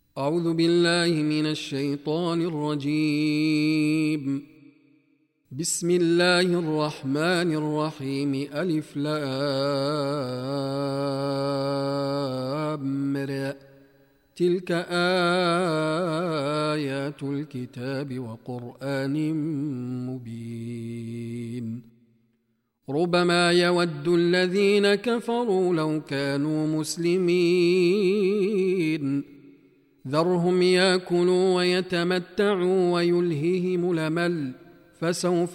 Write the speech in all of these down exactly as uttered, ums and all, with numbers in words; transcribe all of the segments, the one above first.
أعوذ بالله من الشيطان الرجيم. بسم الله الرحمن الرحيم. ألف لام را. تلك آيات الكتاب وقرآن مبين. ربما يود الذين كفروا لو كانوا مسلمين. ذرهم يأكلوا ويتمتعوا ويلههم الأمل فسوف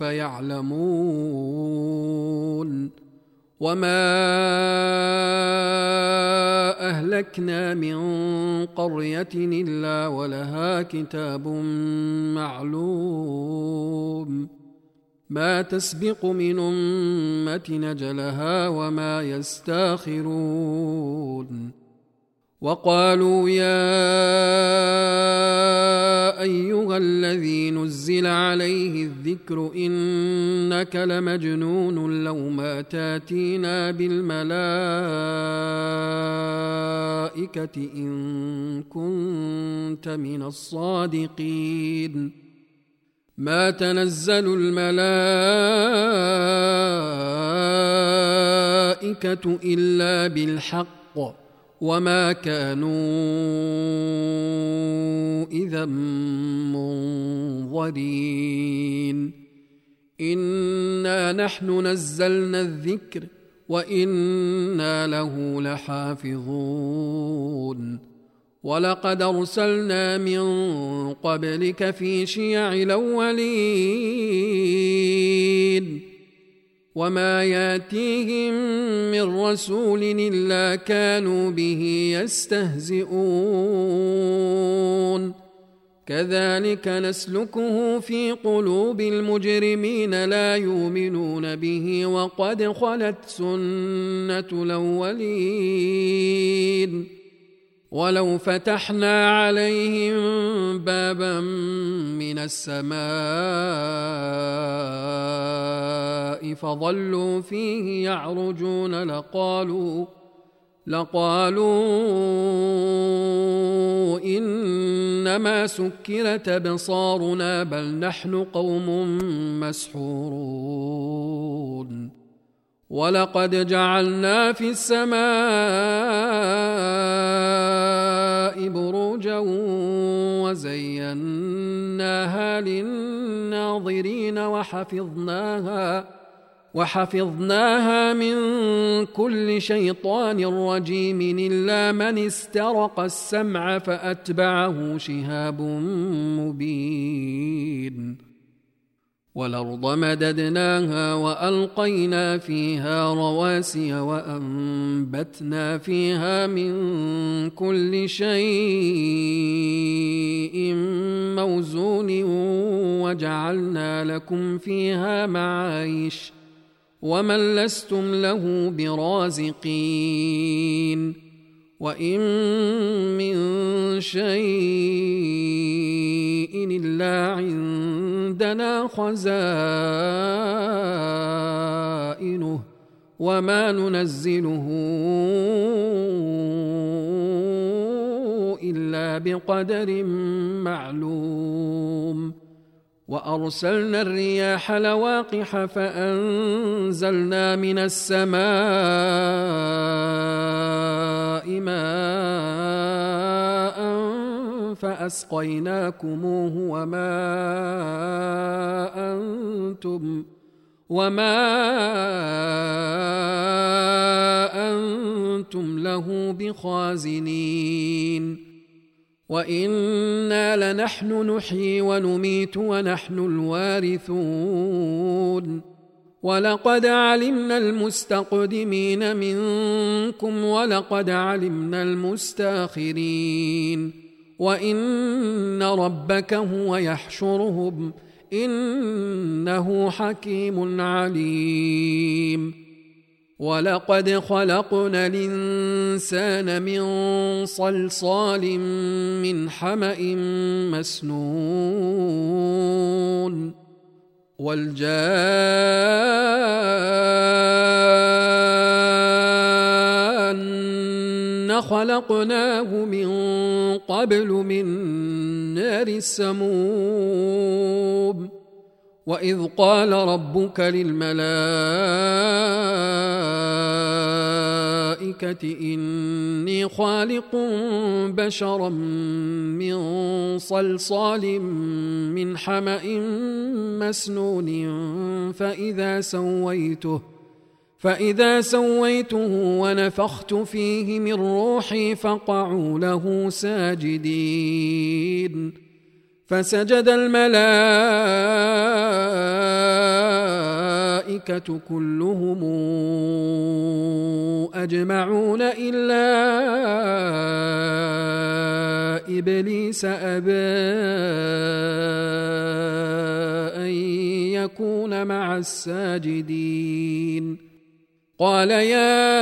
يعلمون. وما أهلكنا من قرية إلا ولها كتاب معلوم ما تسبق من أمة نجلها وما يستاخرون. وقالوا يا أيها الذي نزل عليه الذكر إنك لمجنون لو ما تاتينا بالملائكة إن كنت من الصادقين. ما تنزل الملائكة إلا بالحق وما كانوا إذا منظرين. إنا نحن نزلنا الذكر وإنا له لحافظون. ولقد أرسلنا من قبلك في شيع الأولين وما ياتيهم من رسول إلا كانوا به يستهزئون. كذلك نسلكه في قلوب المجرمين لا يؤمنون به وقد خلت سنة الأولين. ولو فتحنا عليهم بابا من السماء فظلوا فيه يعرجون لقالوا لقالوا إنما سكرت أبصارنا بل نحن قوم مسحورون. ولقد جعلنا في السماء بروجا وزيناها للناظرين وحفظناها وحفظناها من كل شيطان رجيم إلا من استرق السمع فأتبعه شهاب مبين. والأرض مددناها وألقينا فيها رواسي وأنبتنا فيها من كل شيء موزون وجعلنا لكم فيها معايش ومن لستم له برازقين. وإن من شيء إلا عندنا خزائنه وما ننزله إلا بقدر معلوم. وأرسلنا الرياح لواقح فأنزلنا من السماء ماء فأسقيناكموه وما أنتم وما أنتم له بخازنين. وإنا لنحن نحيي ونميت ونحن الوارثون. ولقد علمنا المستقدمين منكم ولقد علمنا المستاخرين. وإن ربك هو يحشرهم إنه حكيم عليم. ولقد خلقنا الإنسان من صلصال من حمأ مسنون. والجان خلقناه من قبل من نار السموم وإذ قال ربك للملائكة إني خالق بشرا من صلصال من حمأ مسنون فإذا سويته فإذا سويته ونفخت فيه من روحي فقعوا له ساجدين فسجد الملائكة كلهم أجمعون إلا إبليس أبى أن يكون مع الساجدين قال يا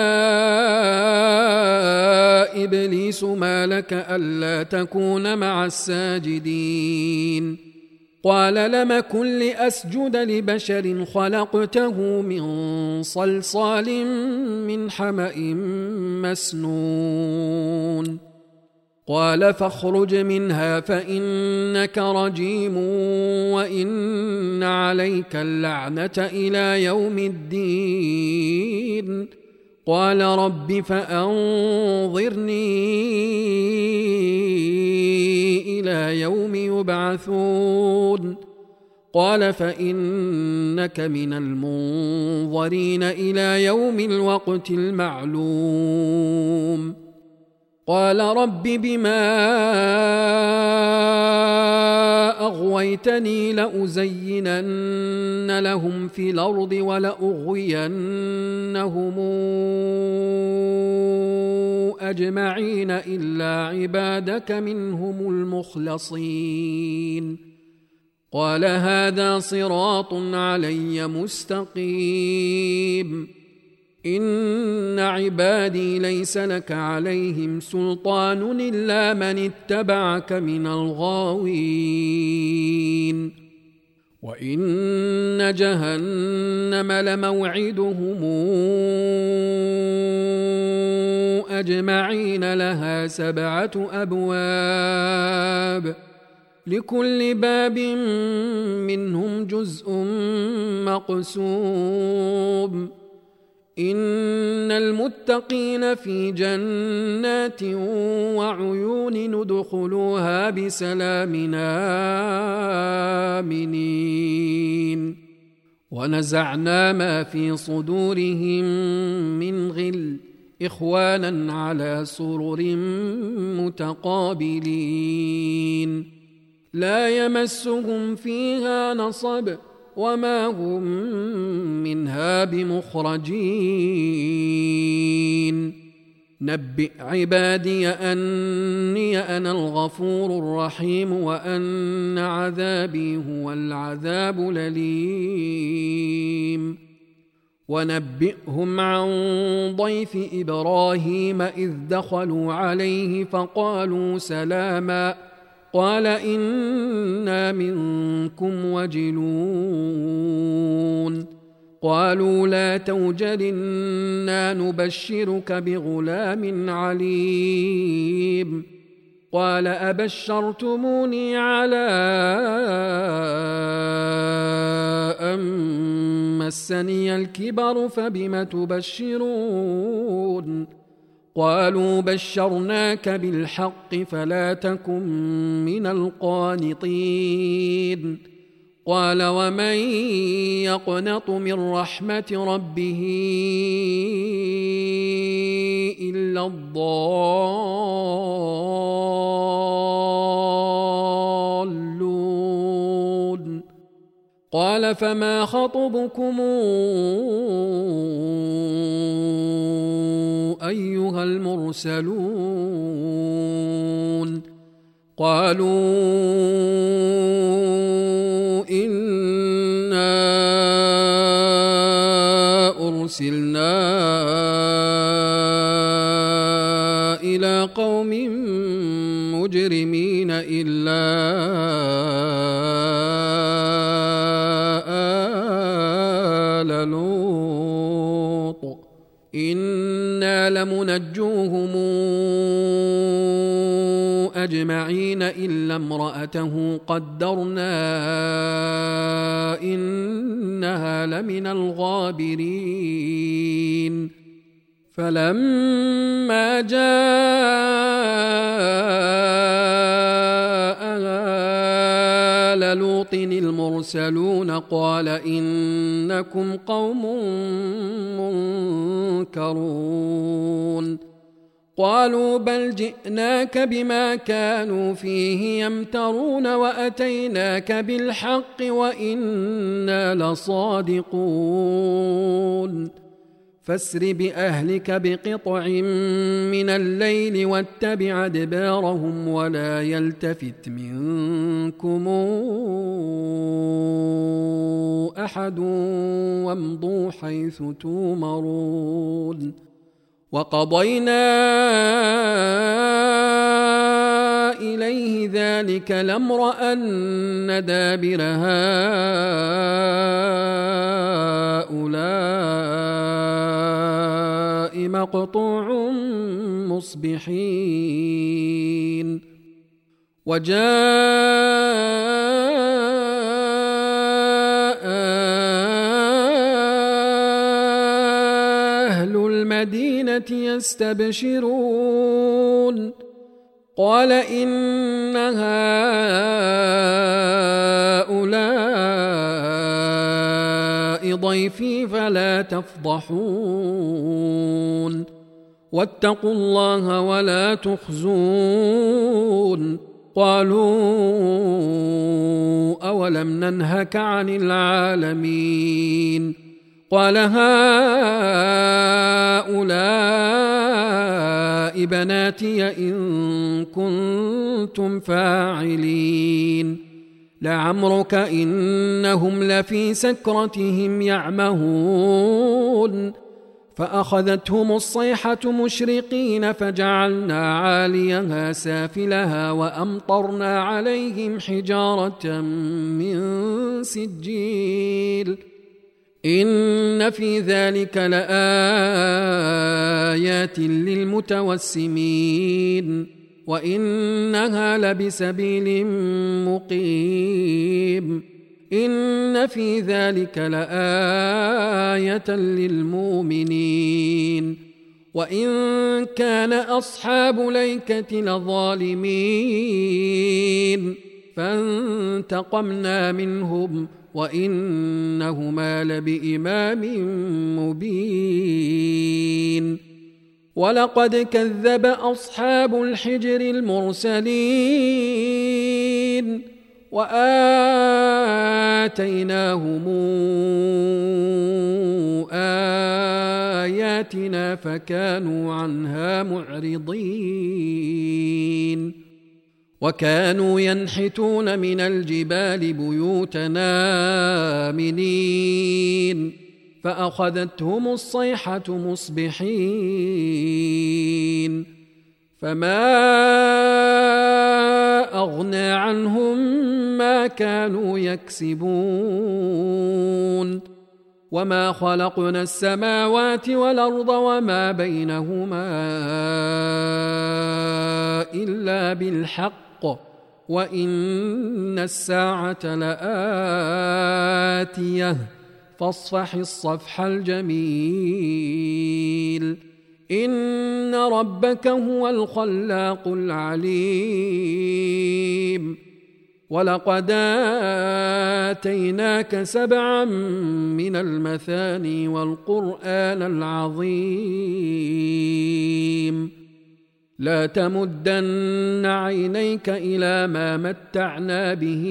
إبليس ما لك ألا تكون مع الساجدين قال لم كن لأسجد لبشر خلقته من صلصال من حمأ مسنون قال فاخرج منها فإنك رجيم وإن عليك اللعنة إلى يوم الدين قال رب فأنظرني إلى يوم يبعثون قال فإنك من المنظرين إلى يوم الوقت المعلوم قال رب بما أغويتني لأزينن لهم في الأرض ولأغوينهم أجمعين إلا عبادك منهم المخلصين قال هذا صراط علي مستقيم إن عبادي ليس لك عليهم سلطان إلا من اتبعك من الغاوين وإن جهنم لموعدهم أجمعين لها سبعة أبواب لكل باب منهم جزء مقسوم إن المتقين في جنات وعيون ندخلوها بسلام آمنين ونزعنا ما في صدورهم من غل إخوانا على سرر متقابلين لا يمسهم فيها نصب وما هم منها بمخرجين نبئ عبادي أني أنا الغفور الرحيم وأن عذابي هو العذاب الأليم ونبئهم عن ضيف إبراهيم إذ دخلوا عليه فقالوا سلاما قال إنا منكم وجلون قالوا لا توجل إنا نبشرك بغلام عليم قال أبشرتموني على أن مسني الكبر فبم تبشرون قالوا بشرناك بالحق فلا تكن من القانطين قال ومن يقنط من رحمة ربه إلا الضالون قال فما خطبكم أيها المرسلون قالوا إنا أرسلنا إلى قوم مجرمين إلا آل لوط إنا إنا لمنجوهم أجمعين إلا امرأته قدرنا إنها لمن الغابرين فلما جاء آل لوط المرسلون قال إنكم قوم منكرون قالوا بل جئناك بما كانوا فيه يمترون وأتيناك بالحق وإنا لصادقون فاسر بأهلك بقطع من الليل واتبع أدبارهم ولا يلتفت منكم أحد وامضوا حيث تومرون وقضينا إليه ذلك الأمر أن دابر هؤلاء مقطوع مصبحين وجاء أهل المدينة يستبشرون قال إن هؤلاء ضيفي فلا تفضحون واتقوا الله ولا تخزون قالوا أولم ننهك عن العالمين قال هؤلاء بناتي إن كنتم فاعلين لعمرك إنهم لفي سكرتهم يعمهون فأخذتهم الصيحة مشرقين فجعلنا عاليها سافلها وأمطرنا عليهم حجارة من سجيل إن في ذلك لآيات للمتوسمين وإنها لبسبيل مقيم إن في ذلك لآية للمؤمنين وإن كان أصحاب ليكة لظالمين فانتقمنا منهم وإنهما لبإمام مبين ولقد كذب أصحاب الحجر المرسلين وآتيناهم آياتنا فكانوا عنها معرضين وكانوا ينحتون من الجبال بيوتنا آمنين فأخذتهم الصيحة مصبحين فما أغنى عنهم ما كانوا يكسبون وما خلقنا السماوات والأرض وما بينهما إلا بالحق وإن الساعة لآتية فاصفح الصفح الجميل إن ربك هو الخلاق العليم ولقد آتيناك سبعا من المثاني والقرآن العظيم لا تمدن عينيك إلى ما متعنا به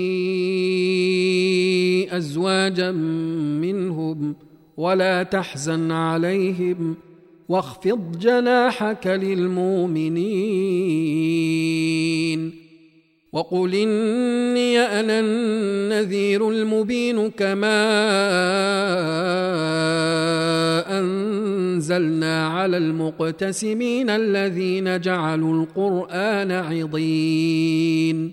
أزواجا منهم ولا تحزن عليهم واخفض جناحك للمؤمنين وقل إني أنا النذير المبين كما أنزلنا على المقتسمين الذين جعلوا القرآن عضين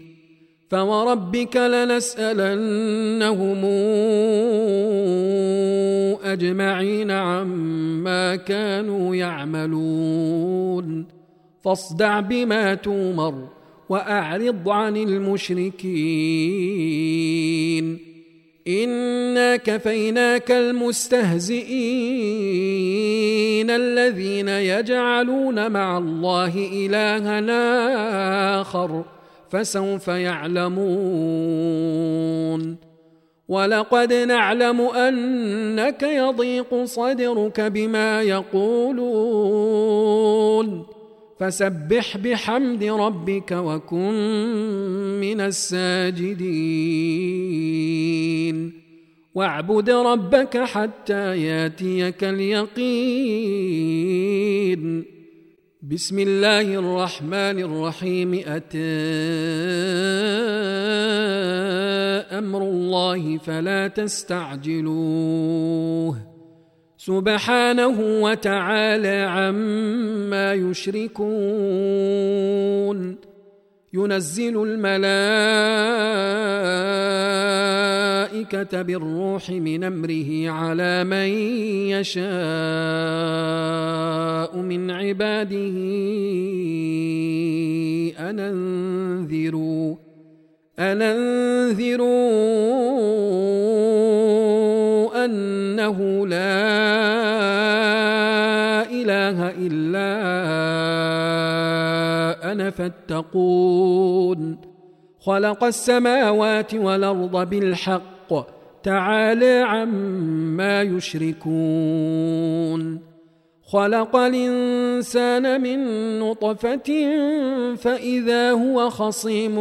فوربك لنسألنهم أجمعين عما كانوا يعملون فاصدع بما تومر وأعرض عن المشركين إنا كفيناك المستهزئين الذين يجعلون مع الله إلها آخر فسوف يعلمون ولقد نعلم أنك يضيق صدرك بما يقولون فسبح بحمد ربك وكن من الساجدين واعبد ربك حتى ياتيك اليقين بسم الله الرحمن الرحيم أتى أمر الله فلا تستعجلوه سبحانه وتعالى عما يشركون ينزل الملائكة بالروح من أمره على من يشاء من عباده أن أنذروا أن أنذروا أنه لا إله إلا أنا فاتقون خلق السماوات والأرض بالحق تعالى عما يشركون خلق الإنسان من نطفة فإذا هو خصيم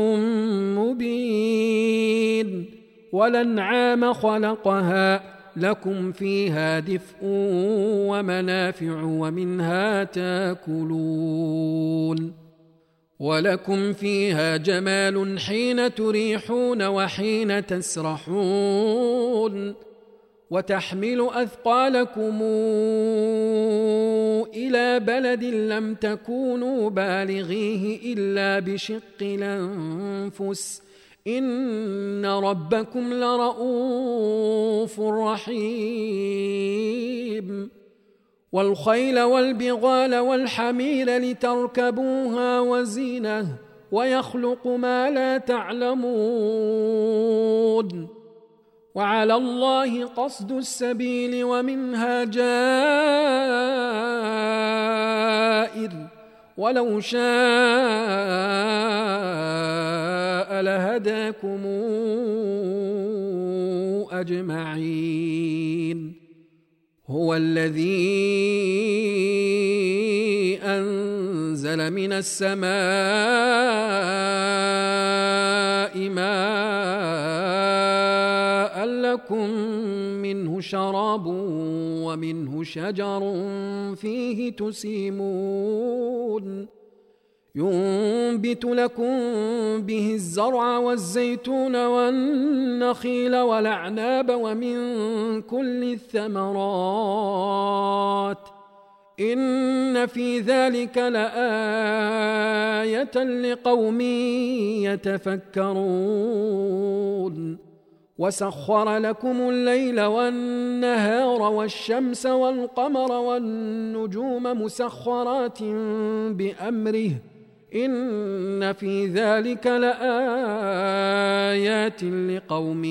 مبين والأنعام خلقها لكم فيها دفء ومنافع ومنها تاكلون ولكم فيها جمال حين تريحون وحين تسرحون وتحمل أثقالكم إلى بلد لم تكونوا بالغيه إلا بشق الأنفس إن ربكم لرؤوف رحيم والخيل والبغال والحمير لتركبوها وزينة ويخلق ما لا تعلمون وعلى الله قصد السبيل ومنها جائر ولو شاء لهداكم أجمعين هو الذي أنزل من السماء ماء لكم منه شراب ومنه شجر فيه تسيمون ينبت لكم به الزرع والزيتون والنخيل والأعناب ومن كل الثمرات إن في ذلك لآية لقوم يتفكرون وسخر لكم الليل والنهار والشمس والقمر والنجوم مسخرات بأمره إن في ذلك لآيات لقوم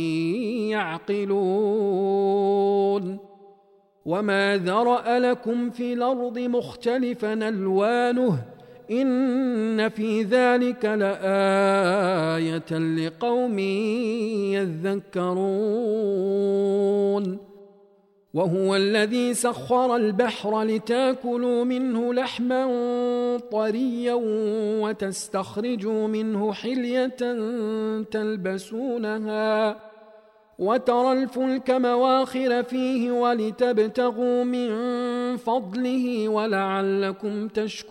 يعقلون وما ذرأ لكم في الأرض مختلفا ألوانه إن في ذلك لآية لقوم يذكرون وهو الذي سخر البحر لتاكلوا منه لحما طريا وتستخرجوا منه حلية تلبسونها وترى الفلك مواخر فيه ولتبتغوا من فضله ولعلكم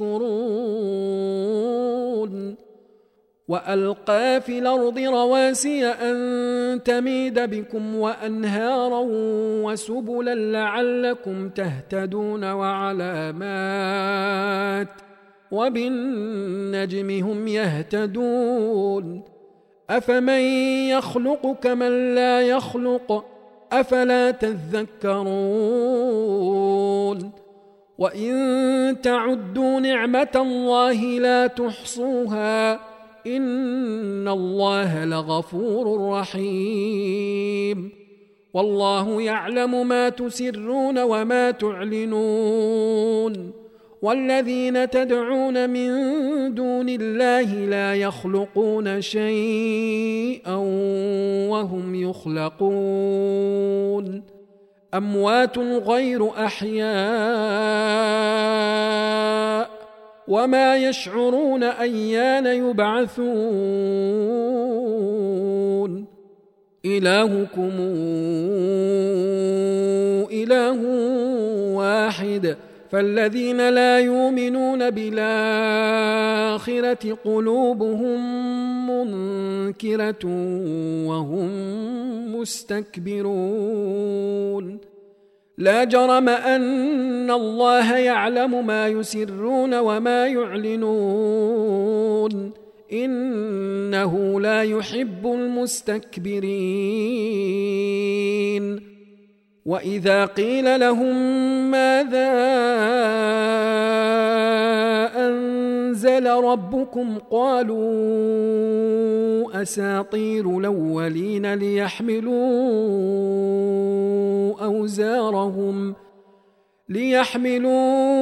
تشكرون وألقى في الأرض رواسي أن تميد بكم وأنهارا وسبلا لعلكم تهتدون وعلامات وبالنجم هم يهتدون أفمن يخلق كمن لا يخلق أفلا تذكرون وإن تعدوا نعمة الله لا تحصوها إن الله لغفور رحيم والله يعلم ما تسرون وما تعلنون والذين تدعون من دون الله لا يخلقون شيئا وهم يخلقون أموات غير أحياء وما يشعرون أيان يبعثون إلهكم إله واحد فالذين لا يؤمنون بالآخرة قلوبهم منكرة وهم مستكبرون لا جرم أن الله يعلم ما يسرون وما يعلنون إنه لا يحب المستكبرين وإذا قيل لهم ماذا أنزل ربكم قالوا أساطير الأولين ليحملوا أوزارهم ليحملوا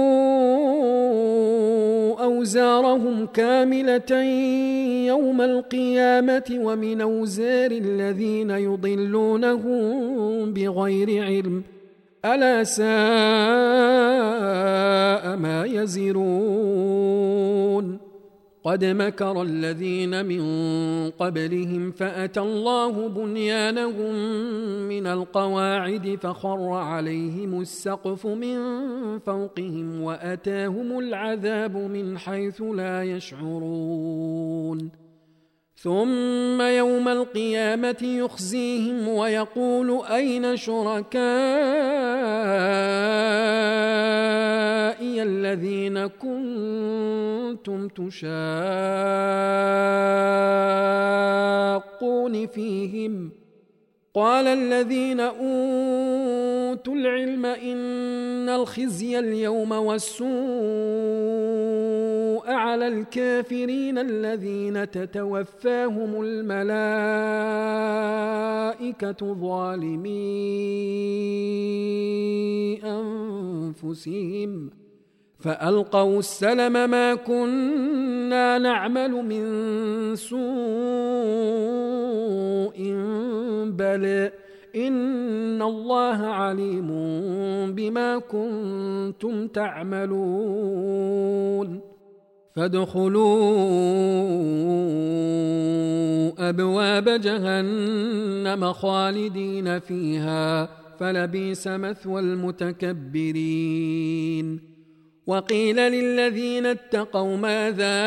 أوزارهم كاملة يوم القيامة ومن أوزار الذين يضلونهم بغير علم ألا ساء ما يزرون قد مكر الذين من قبلهم فأتى الله بنيانهم من القواعد فخر عليهم السقف من فوقهم وأتاهم العذاب من حيث لا يشعرون ثم يوم القيامة يخزيهم ويقول أين شركائي الذين كنتم تشاقون فيهم قال الذين أوتوا العلم إن الخزي اليوم والسوء على الكافرين الذين تتوفاهم الملائكة ظالمي أنفسهم فألقوا السلم ما كنا نعمل من سوء بل إن الله عليم بما كنتم تعملون فادخلوا أبواب جهنم خالدين فيها فلبئس مثوى المتكبرين وقيل للذين اتقوا ماذا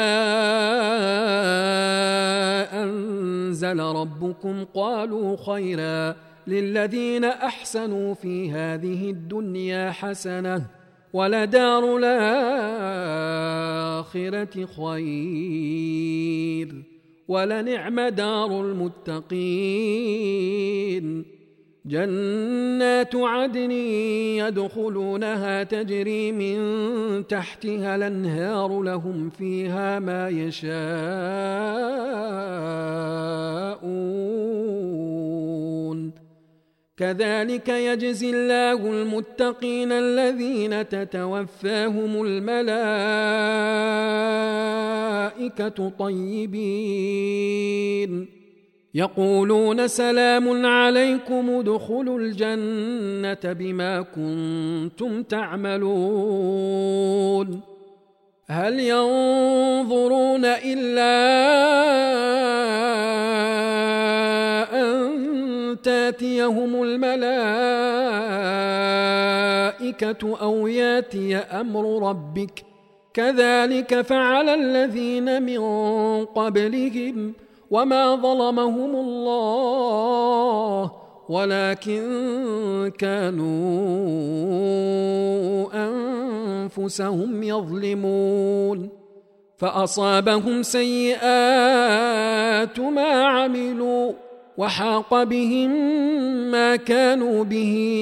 أنزل ربكم قالوا خيرا للذين أحسنوا في هذه الدنيا حسنة ولدار الآخرة خير ولنعم دار المتقين جنات عدن يدخلونها تجري من تحتها الأنهار لهم فيها ما يشاءون كذلك يجزي الله المتقين الذين تتوفاهم الملائكة طيبين يقولون سلام عليكم ادخلوا الجنة بما كنتم تعملون هل ينظرون إلا أن تاتيهم الملائكة أو ياتي أمر ربك كذلك فعل الذين من قبلهم وما ظلمهم الله ولكن كانوا أنفسهم يظلمون فأصابهم سيئات ما عملوا وحاق بهم ما كانوا به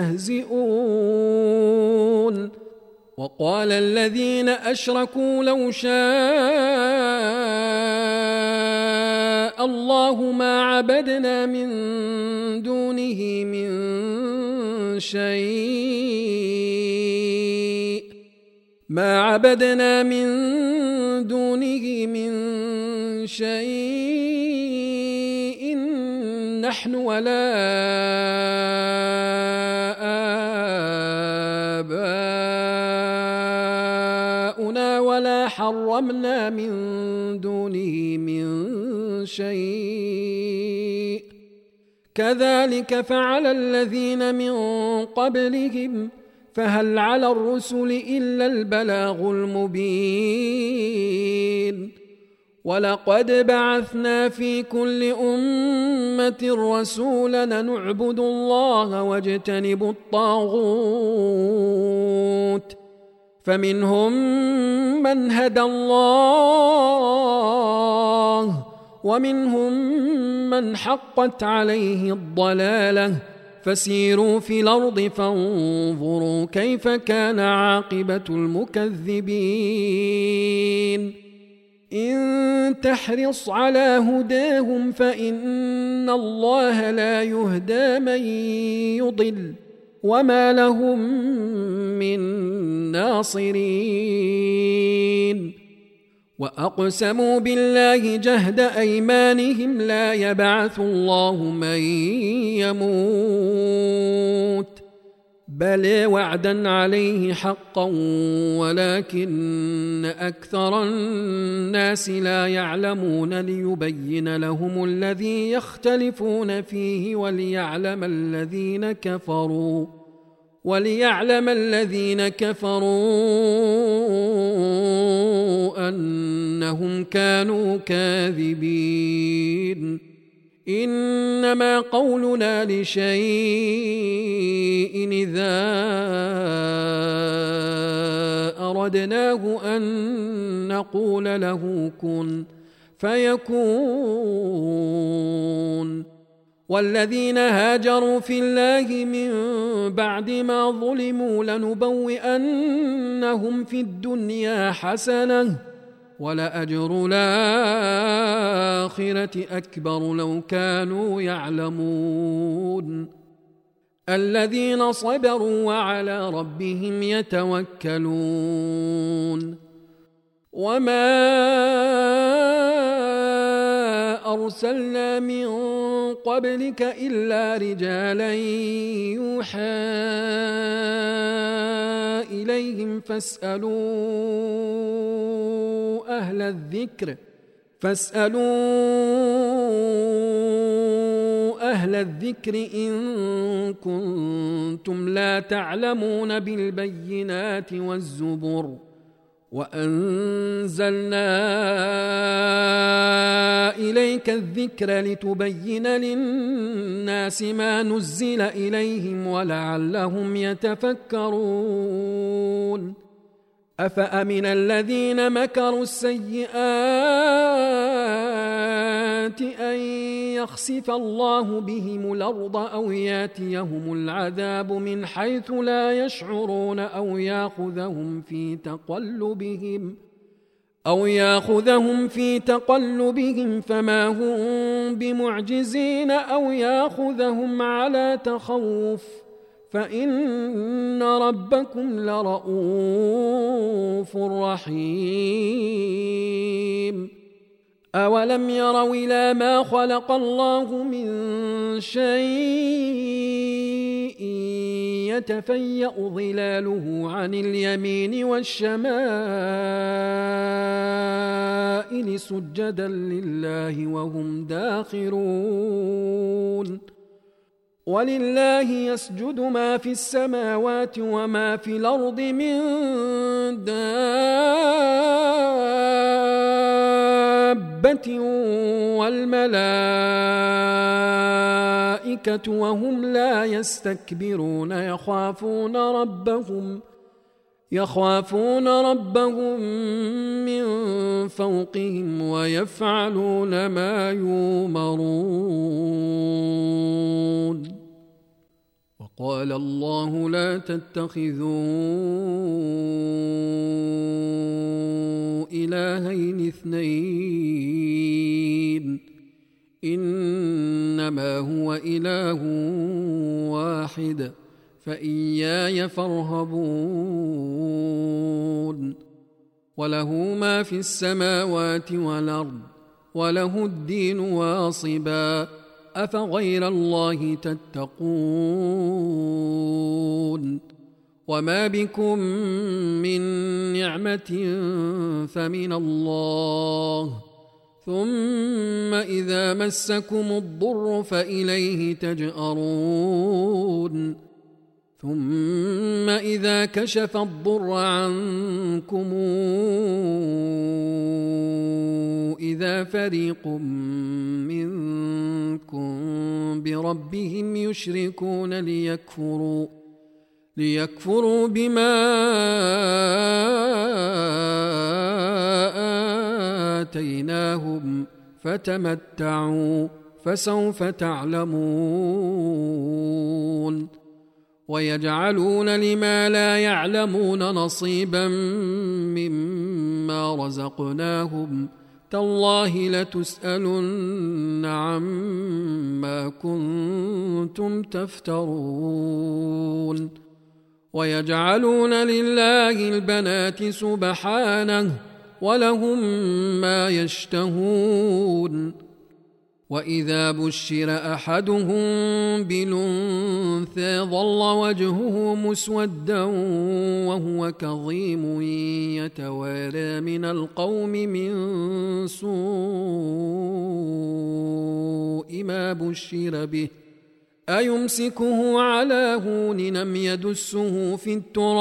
يستهزئون وقال الذين أشركوا لو شاء الله ما عبدنا من دونه من شيء ما عبدنا من دونه من شيء نحن ولا آباؤنا ولا حرمنا من دونه من شيء كذلك فعل الذين من قبلهم فهل على الرسل إلا البلاغ المبين ولقد بعثنا في كل أمة رسولا نعبد الله واجتنب الطاغوت فمنهم من هدى الله ومنهم من حقت عليه الضلالة فسيروا في الأرض فانظروا كيف كان عاقبة المكذبين إن تحرص على هداهم فإن الله لا يهدى من يضل وما لهم من ناصرين وأقسموا بالله جهد أيمانهم لا يبعث الله من يموت بل وعدا عليه حقا ولكن أكثر الناس لا يعلمون ليبين لهم الذي يختلفون فيه وليعلم الذين كفروا وليعلم الذين كفروا أنهم كانوا كاذبين إنما قولنا لشيء إذا أردناه أن نقول له كن فيكون والذين هاجروا في الله من بعد ما ظلموا لنبوئنهم في الدنيا حسنة ولأجر الآخرة أكبر لو كانوا يعلمون الذين صبروا وعلى ربهم يتوكلون وما أرسلنا من قبلك إلا رجالا يوحى إليهم فاسألوا أهل الذكر فاسألوا أهل الذكر إن كنتم لا تعلمون بالبينات والزبر وأنزلنا إليك الذكر لتبين للناس ما نزل إليهم ولعلهم يتفكرون أفأمن الذين مكروا السيئات أن يخسف الله بهم الأرض أو ياتيهم العذاب من حيث لا يشعرون أو يأخذهم في تقلبهم أو يأخذهم في تقلبهم فما هم بمعجزين أو يأخذهم على تخوف فإن ربكم لرؤوف رحيم أولم يروا إلى ما خلق الله من شيء يتفيأ ظلاله عن اليمين والشمائل سجدا لله وهم داخرون ولله يسجد ما في السماوات وما في الأرض من دابة والملائكة وهم لا يستكبرون يخافون ربهم يخافون ربهم من فوقهم ويفعلون ما يؤمرون. وقال الله لا تتخذوا إلهين اثنين إنما هو إله واحد فإياي فارهبون. وله ما في السماوات والأرض وله الدين واصبا أفغير الله تتقون. وما بكم من نعمة فمن الله ثم إذا مسكم الضر فإليه تجأرون. ثم إذا كشف الضر عنكم إذا فريق منكم بربهم يشركون ليكفروا ليكفروا بما آتيناهم فتمتعوا فسوف تعلمون. ويجعلون لما لا يعلمون نصيبا مما رزقناهم تالله لتسألن عما كنتم تفترون. ويجعلون لله البنات سبحانه ولهم ما يشتهون. وإذا بشر أحدهم بالأنثى ظل وجهه مسودا وهو كظيم يتوارى من القوم من سوء ما بشر به أيمسكه على هون أم يدسه في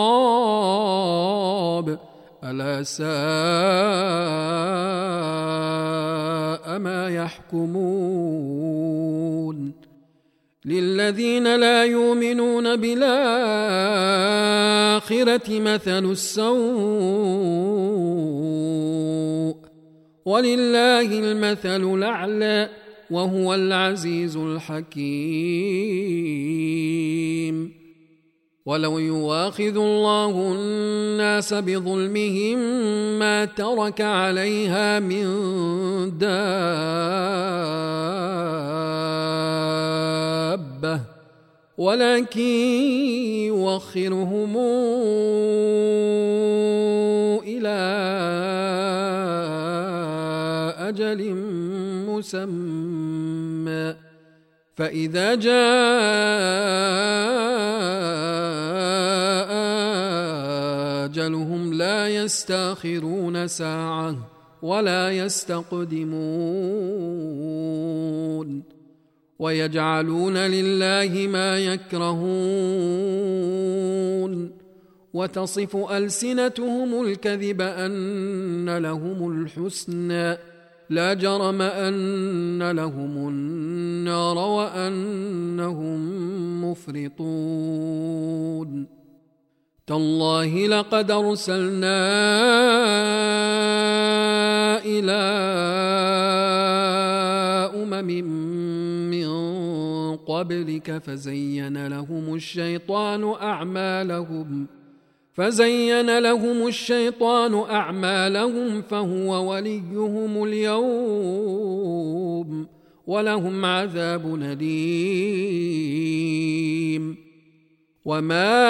التراب ألا ساء ما يحكمون. للذين لا يؤمنون بالآخرة مثل السوء ولله المثل الأعلى وهو العزيز الحكيم. ولو يواخذ الله الناس بظلمهم ما ترك عليها من دابة ولكن يوخرهم إلى أجل مسمى فإذا جاء أجلهم لا يستأخرون ساعة ولا يستقدمون. ويجعلون لله ما يكرهون وتصف ألسنتهم الكذب أن لهم الحسنى لا جرم أن لهم النار وأنهم مفرطون. تالله لقد أرسلنا إلى أمم من قبلك فزين لهم الشيطان أعمالهم فزين لهم الشيطان أعمالهم فهو وليهم اليوم ولهم عذاب أليم. وما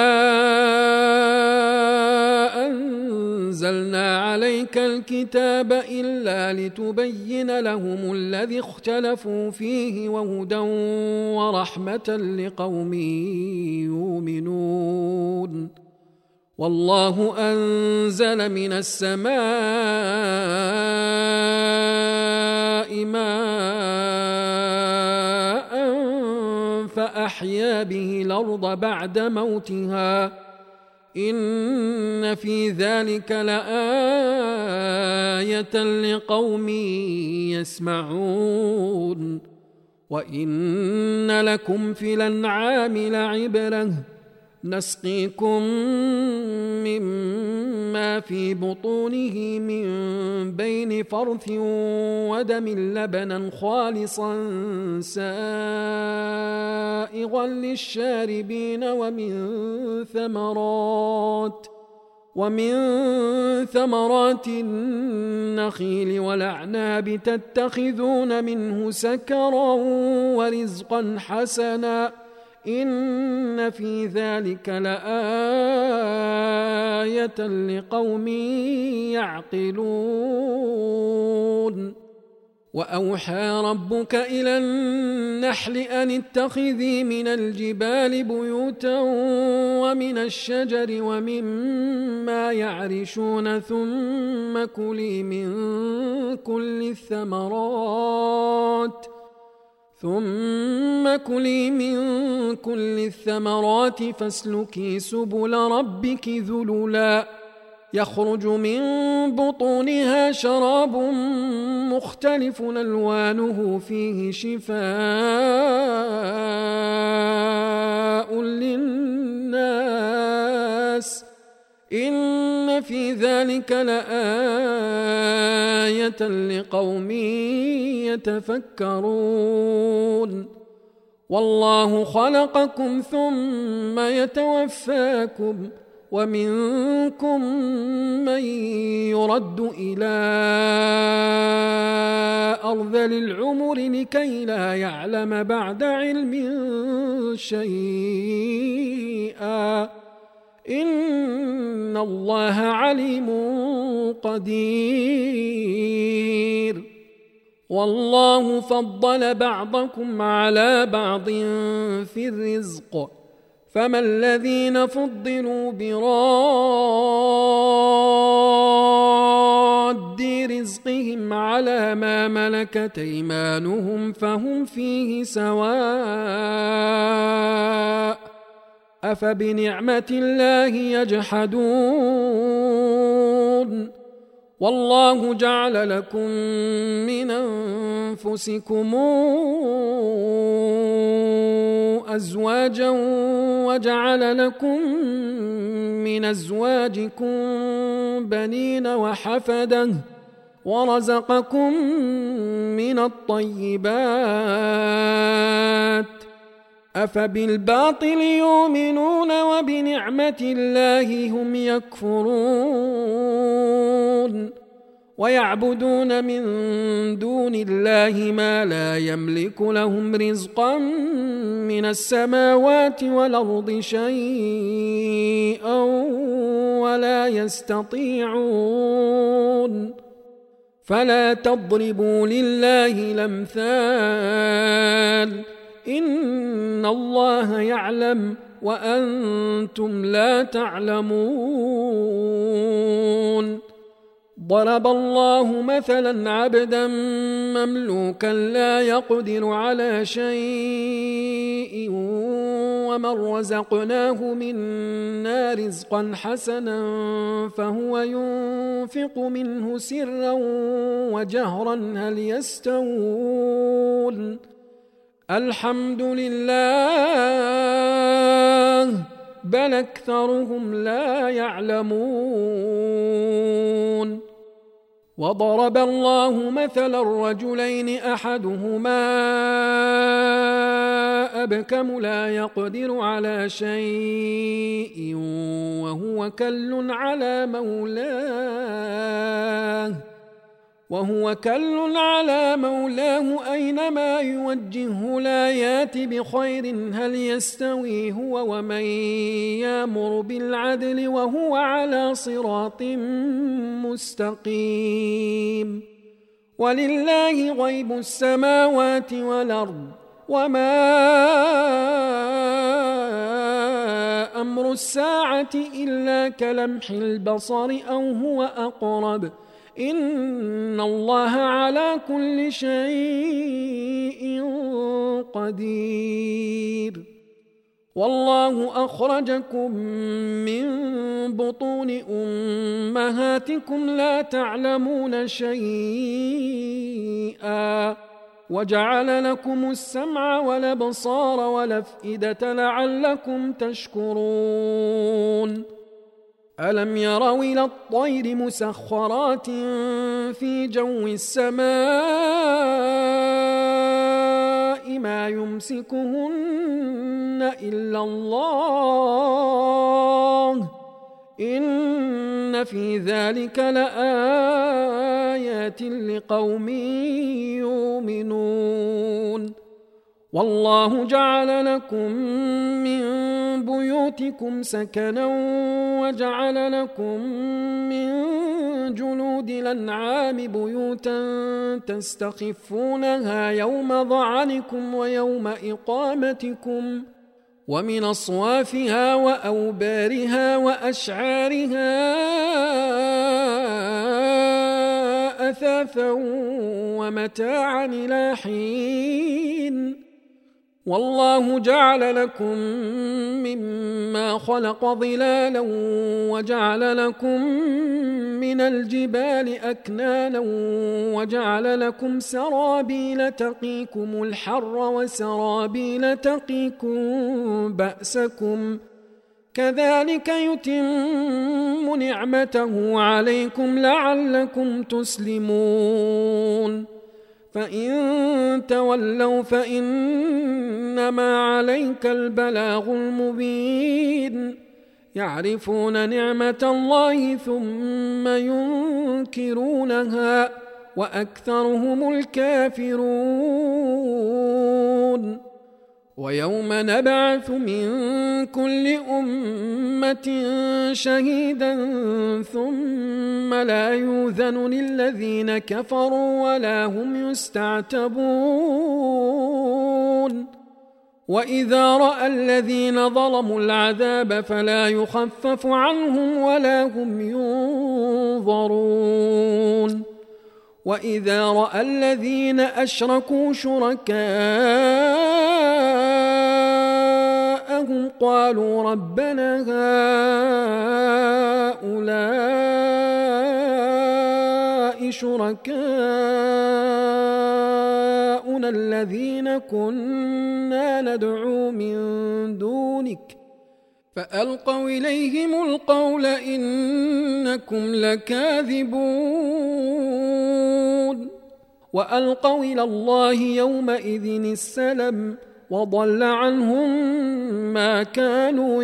أنزلنا عليك الكتاب إلا لتبين لهم الذي اختلفوا فيه وهدى ورحمة لقوم يؤمنون. والله أنزل من السماء ماء فأحيا به الأرض بعد موتها إن في ذلك لآية لقوم يسمعون. وإن لكم في الأنعام لعبرة نسقيكم مما في بطونه من بين فرث ودم لبنا خالصا سائغا للشاربين ومن ثمرات ومن ثمرات النخيل والأعناب تتخذون منه سكرا ورزقا حسنا إن في ذلك لآية لقوم يعقلون وأوحى ربك إلى النحل أن اتخذي من الجبال بيوتا ومن الشجر ومما يعرشون ثم كلي من كل الثمرات ثم كلي من كل الثمرات فاسلكي سبل ربك ذللا يخرج من بطونها شراب مختلف ألوانه فيه شفاء للناس إن في ذلك لآية لقوم يتفكرون والله خلقكم ثم يتوفاكم ومنكم من يرد إلى أرذل العمر لكي لا يعلم بعد علم شيئا إن الله عليم قدير والله فضل بعضكم على بعض في الرزق فما الذين فضلوا براد رزقهم على ما ملكت أيمانهم فهم فيه سواء أفبنعمة الله يجحدون والله جعل لكم من أنفسكم أزواجا وجعل لكم من أزواجكم بنين وحفدة ورزقكم من الطيبات أفبالباطل يؤمنون وبنعمة الله هم يكفرون ويعبدون من دون الله ما لا يملك لهم رزقا من السماوات والأرض شيئا ولا يستطيعون فلا تضربوا لله الأمثال إن الله يعلم وأنتم لا تعلمون ضرب الله مثلا عبدا مملوكا لا يقدر على شيء ومن رزقناه منا رزقا حسنا فهو ينفق منه سرا وجهرا هل يستوون الحمد لله بل أكثرهم لا يعلمون وضرب الله مثلا رجلين أحدهما أبكم لا يقدر على شيء وهو كل على مولاه وهو كل على مولاه أينما يوجهه لا يات بخير هل يستوي هو ومن يأمر بالعدل وهو على صراط مستقيم ولله غيب السماوات والأرض وما أمر الساعة إلا كلمح البصر أو هو أقرب إن الله على كل شيء قدير والله أخرجكم من بطون أمهاتكم لا تعلمون شيئا وجعل لكم السمع والأبصار والأفئدة لعلكم تشكرون ألم يروا إلى الطير مسخرات في جو السماء ما يمسكهن إلا الله إن في ذلك لآيات لقوم يؤمنون والله جعل لكم من بيوتكم سكنا وجعل لكم من جلود الأنعام بيوتا تستخفونها يوم ضعنكم ويوم إقامتكم ومن أصوافها وأوبارها وأشعارها أثاثا ومتاعا إلى حين والله جعل لكم مما خلق ظلالا وجعل لكم من الجبال أكنانا وجعل لكم سرابيل تقيكم الحر وسرابيل تقيكم بأسكم كذلك يتم نعمته عليكم لعلكم تسلمون فإن تولوا فإنما عليك البلاغ المبين يعرفون نعمة الله ثم ينكرونها وأكثرهم الكافرون ويوم نبعث من كل أمة شهيدا ثم لا يؤذن للذين كفروا ولا هم يستعتبون وإذا رأى الذين ظلموا العذاب فلا يخفف عنهم ولا هم ينظرون وإذا رأى الذين أشركوا شركاءهم قالوا ربنا هؤلاء شركاؤنا الذين كنا ندعو من دونك فألقوا إليهم القول إنكم لكاذبون وألقوا إلى الله يومئذ السلم وضل عنهم ما كانوا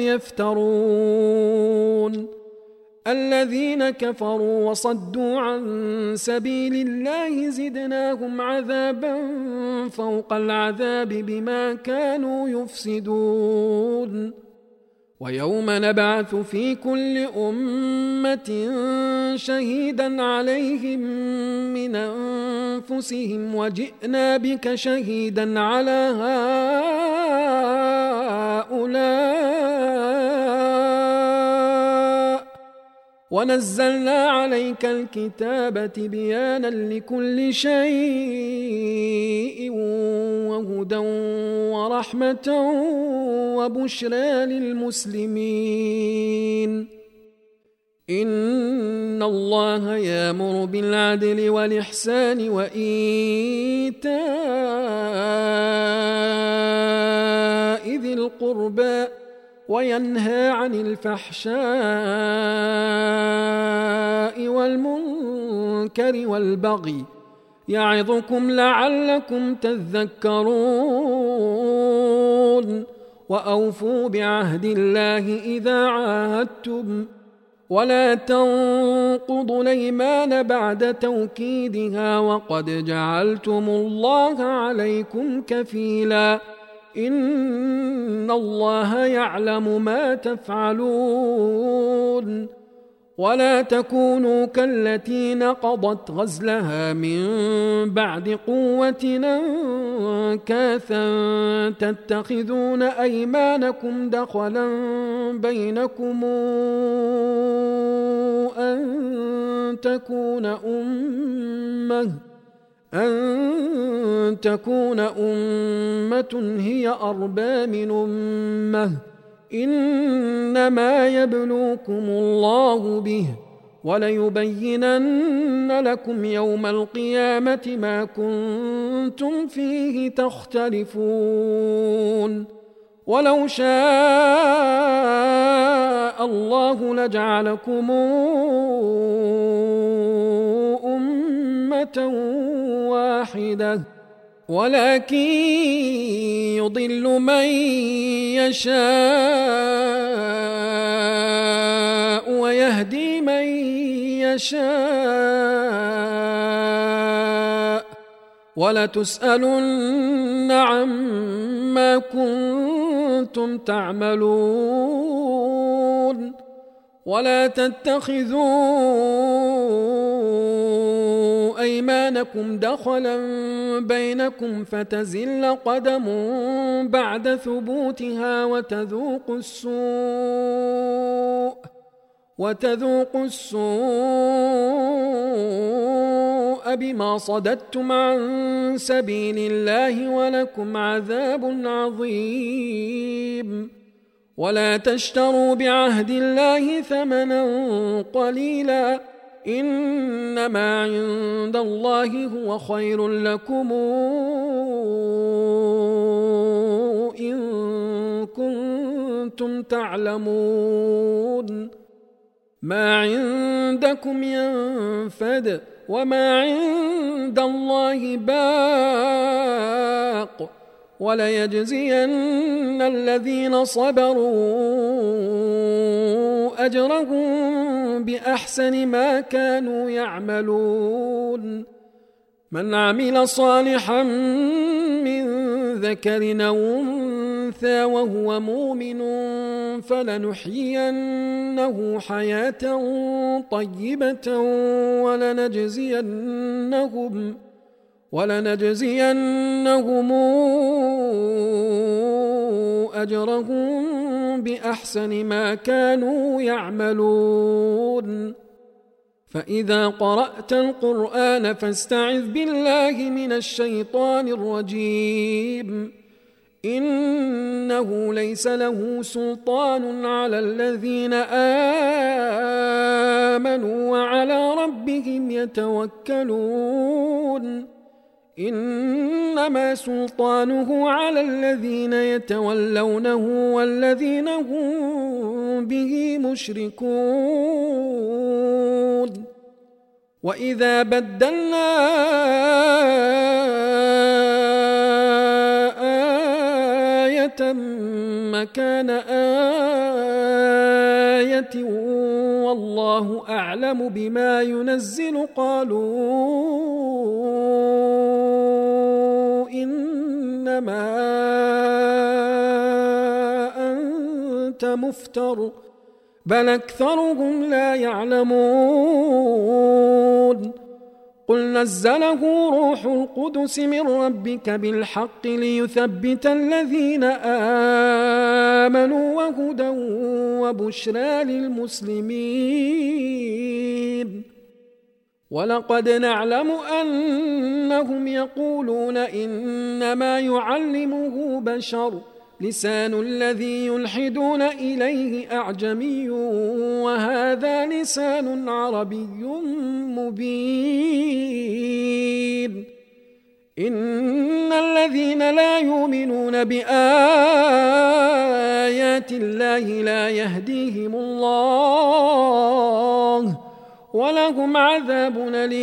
يفترون الذين كفروا وصدوا عن سبيل الله زدناهم عذابا فوق العذاب بما كانوا يفسدون ويوم نبعث في كل أمة شهيدا عليهم من أنفسهم وجئنا بك شهيدا على هؤلاء ونزلنا عليك الكتاب تبيانا لكل شيء وهدى ورحمة وبشرى للمسلمين إن الله يأمر بالعدل والإحسان وإيتاء ذي القربى وينهى عن الفحشاء والمنكر والبغي يعظكم لعلكم تذكرون وأوفوا بعهد الله إذا عاهدتم ولا تنقضوا الأيمان بعد توكيدها وقد جعلتم الله عليكم كفيلا إن الله يعلم ما تفعلون ولا تكونوا كالتي نقضت غزلها من بعد قوة أنكاثا تتخذون أيمانكم دخلا بينكم أن تكون أمة أن تكون أمة هي أربى من أمة إنما يبلوكم الله به وليبينن لكم يوم القيامة ما كنتم فيه تختلفون ولو شاء الله لجعلكم أمة واحدة ولكن يضل من يشاء ويهدي من يشاء ولتسألن عما كنتم تعملون ولا تتخذوا أيمانكم دخلا بينكم فتزل قدم بعد ثبوتها وتذوقوا السوء وتذوقوا السوء بما صددتم عن سبيل الله ولكم عذاب عظيم ولا تشتروا بعهد الله ثمنا قليلا إنما عند الله هو خير لكم إن كنتم تعلمون ما عندكم ينفد وما عند الله باق وليجزين الذين صبروا أجرهم بأحسن ما كانوا يعملون من عمل صالحا من ذكر أو أنثى وهو مؤمن فلنحيينه حياة طيبة ولنجزينهم ولنجزينهم أجرهم بأحسن ما كانوا يعملون فإذا قرأت القرآن فاستعذ بالله من الشيطان الرجيم إنه ليس له سلطان على الذين آمنوا وعلى ربهم يتوكلون إنما سلطانه على الذين يتولونه والذين هم به مشركون وإذا بدلنا آية مكان آية والله أعلم بما ينزل قالوا إنما أنت مفتر بل أكثرهم لا يعلمون قل نزله روح القدس من ربك بالحق ليثبت الذين آمنوا وهدى وبشرى للمسلمين ولقد نعلم أنهم يقولون إنما يعلمه بشر لسان الذي يلحدون إليه أعجمي وهذا لسان عربي مبين إن الذين لا يؤمنون بآيات الله لا يهديهم الله ولهم عذاب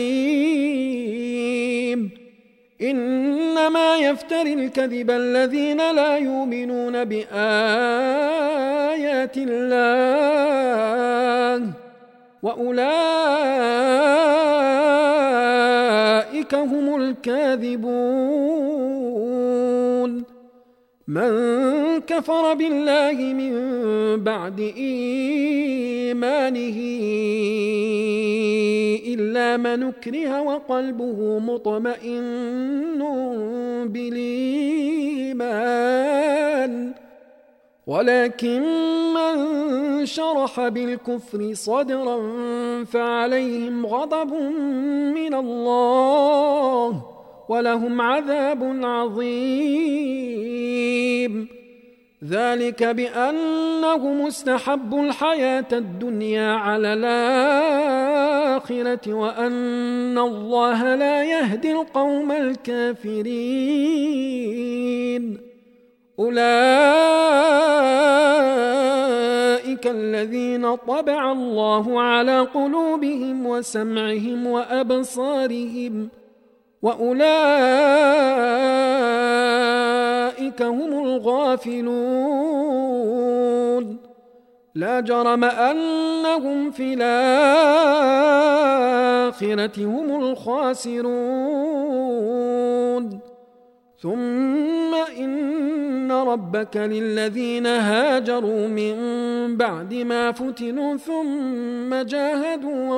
أليم إنما يفتري الكذب الذين لا يؤمنون بآيات الله وأولئك هم الكاذبون من كفر بالله من بعد إيمانه إلا من أكره وقلبه مطمئن بالإيمان ولكن من شرح بالكفر صدرا فعليهم غضب من الله ولهم عذاب عظيم ذلك بأنهم استحبوا الحياة الدنيا على الآخرة وأن الله لا يهدي القوم الكافرين. أولئك الذين طبع الله على قلوبهم وسمعهم وأبصارهم وأولئك هم الغافلون. لا جرم أنهم في الآخرة هم الخاسرون. ثم إن ربك للذين هاجروا من بعد ما فتنوا ثم جاهدوا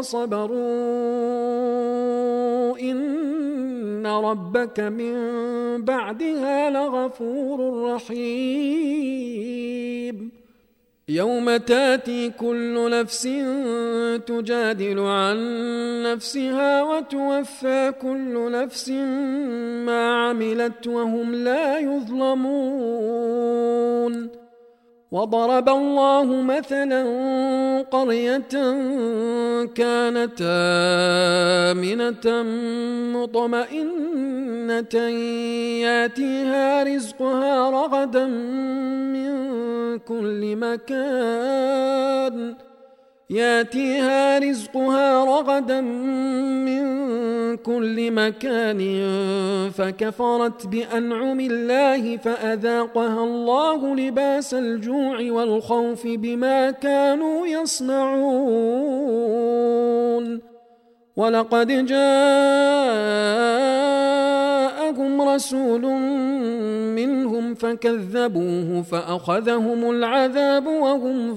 وصبروا إن ربك من بعدها لغفور رحيم. يوم تاتي كل نفس تجادل عن نفسها وتوفى كل نفس ما عملت وهم لا يظلمون. وضرب الله مثلا قرية كانت آمنة مطمئنة ياتيها رزقها رغدا من كل مكان ياتيها رزقها رغدا من كل مكان فكفرت بأنعم الله فأذاقها الله لباس الجوع والخوف بما كانوا يصنعون. ولقد جاءهم رسول منهم فكذبوه فأخذهم العذاب وهم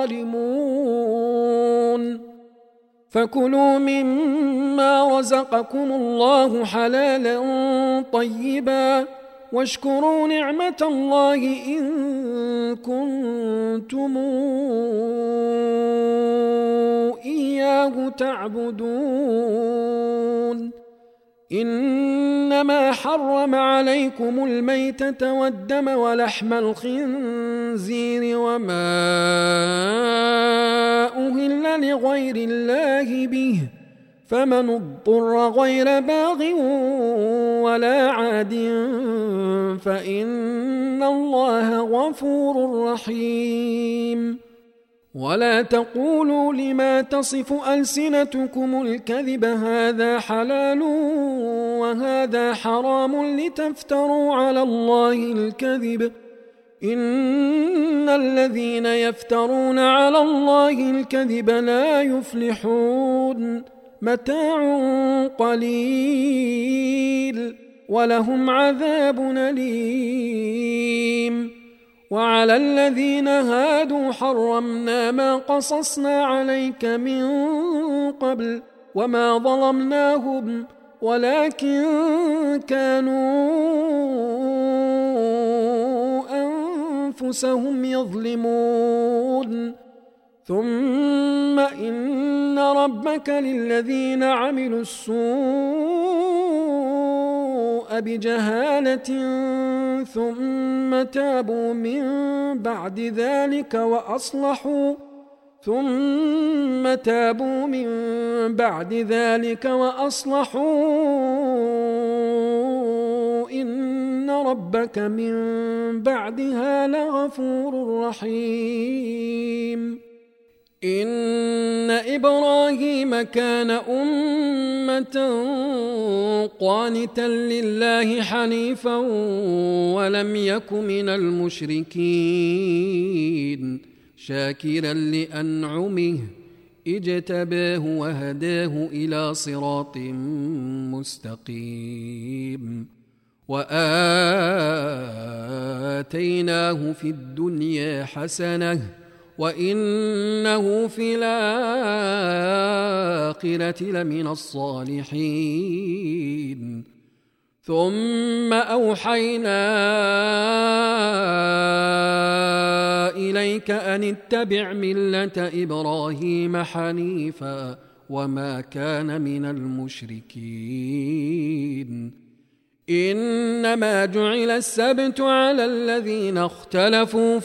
ظالمون. فكلوا مما رزقكم الله حلالا طيبا واشكروا نعمة الله إن كنتم إياه تعبدون. إنما حرم عليكم الميتة والدم ولحم الخنزير وما أهل لغير الله به فمن اضطر غير باغ ولا عاد فإن الله غفور رحيم. ولا تقولوا لما تصف ألسنتكم الكذب هذا حلال وهذا حرام لتفتروا على الله الكذب إن الذين يفترون على الله الكذب لا يفلحون. متاع قليل ولهم عذاب أليم. وعلى الذين هادوا حرمنا ما قصصنا عليك من قبل وما ظلمناهم ولكن كانوا أنفسهم يظلمون. ثم إن ربك للذين عملوا السوء بجهالة ثم تابوا من بعد ذلك وأصلحوا ثم تابوا من بعد ذلك وأصلحوا إن ربك من بعدها لغفور رحيم. إن إبراهيم كان أمة قانتا لله حنيفا ولم يك من المشركين شاكرا لأنعمه اجتباه وهداه إلى صراط مستقيم. وآتيناه في الدنيا حسنة وإنه في الآخرة لمن الصالحين. ثم أوحينا إليك أن اتبع ملة إبراهيم حنيفا وما كان من المشركين. إنما جعل السبت على الذين اختلفوا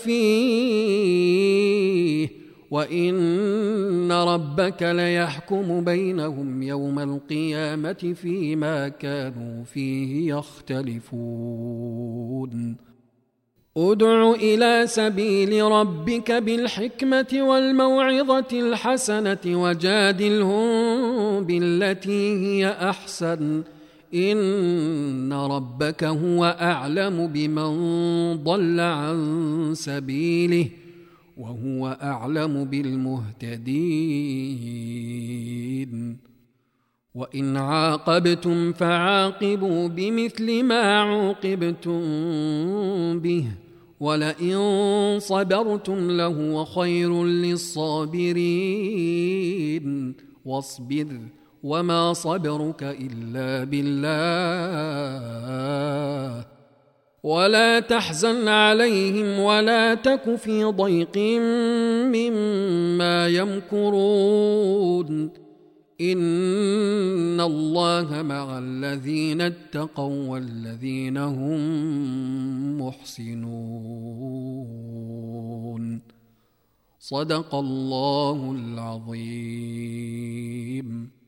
فيه وإن ربك ليحكم بينهم يوم القيامة فيما كانوا فيه يختلفون ادع إلى سبيل ربك بالحكمة والموعظة الحسنة وجادلهم بالتي هي أحسن إن ربك هو أعلم بمن ضل عن سبيله وهو أعلم بالمهتدين وإن عاقبتم فعاقبوا بمثل ما عوقبتم به ولئن صبرتم لهو خير للصابرين واصبر وما صبرك إلا بالله ولا تحزن عليهم ولا تك في ضيق مما يمكرون إن الله مع الذين اتقوا والذين هم محسنون صدق الله العظيم.